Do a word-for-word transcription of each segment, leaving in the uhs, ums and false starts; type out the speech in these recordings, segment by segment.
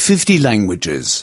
fifty languages.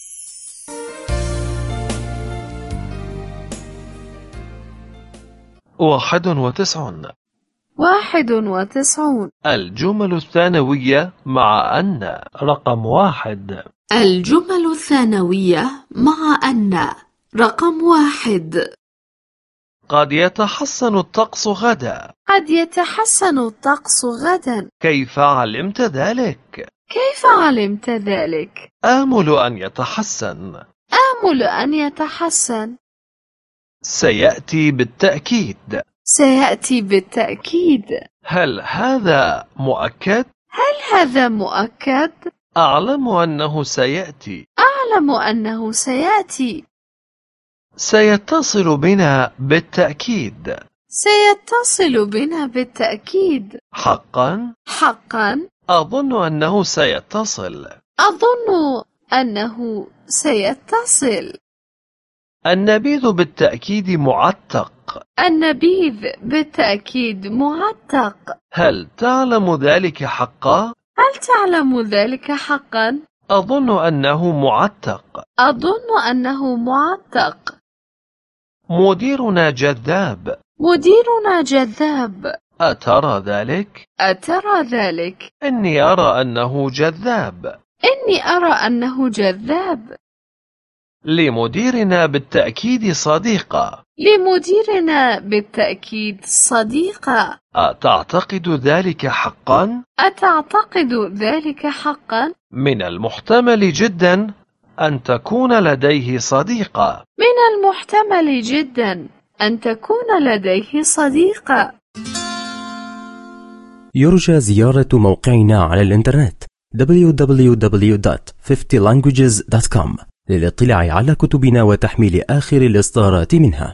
واحد وتسعون. واحد وتسعون. الجمل الثانوية مع أن. رقم واحد. الجمل الثانوية مع أن. رقم واحد. قد يتحسن الطقس غدا. قد يتحسن الطقس غدا. كيف علمت ذلك؟ كيف علمت ذلك؟ آمل أن يتحسن. آمل أن يتحسن. سيأتي بالتأكيد. سيأتي بالتأكيد. هل هذا مؤكد؟ هل هذا مؤكد؟ أعلم أنه سيأتي. أعلم أنه سيأتي. سيتصل بنا بالتأكيد. سيتصل بنا بالتأكيد. حقا؟ حقا؟ أظن أنه سيتصل. أظن أنه سيتصل. النبيذ بالتأكيد معتق. النبيذ بالتأكيد معتق. هل تعلم ذلك حقا؟ هل تعلم ذلك حقا؟ أظن أنه معتق. أظن أنه معتق. مديرنا جذاب. مديرنا جذاب. أترى ذلك؟ أترى ذلك؟ إني أرى أنه جذاب. إني أرى أنه جذاب. لمديرنا بالتأكيد صديقة. لمديرنا بالتأكيد صديقة. أتعتقد ذلك حقا؟ أتعتقد ذلك حقا؟ من المحتمل جدا أن تكون لديه صديقة. من المحتمل جدا أن تكون لديه صديقة. يرجى زيارة موقعنا على الإنترنت دبليو دبليو دبليو دوت fifty languages دوت كوم للاطلاع على كتبنا وتحميل آخر الإصدارات منها.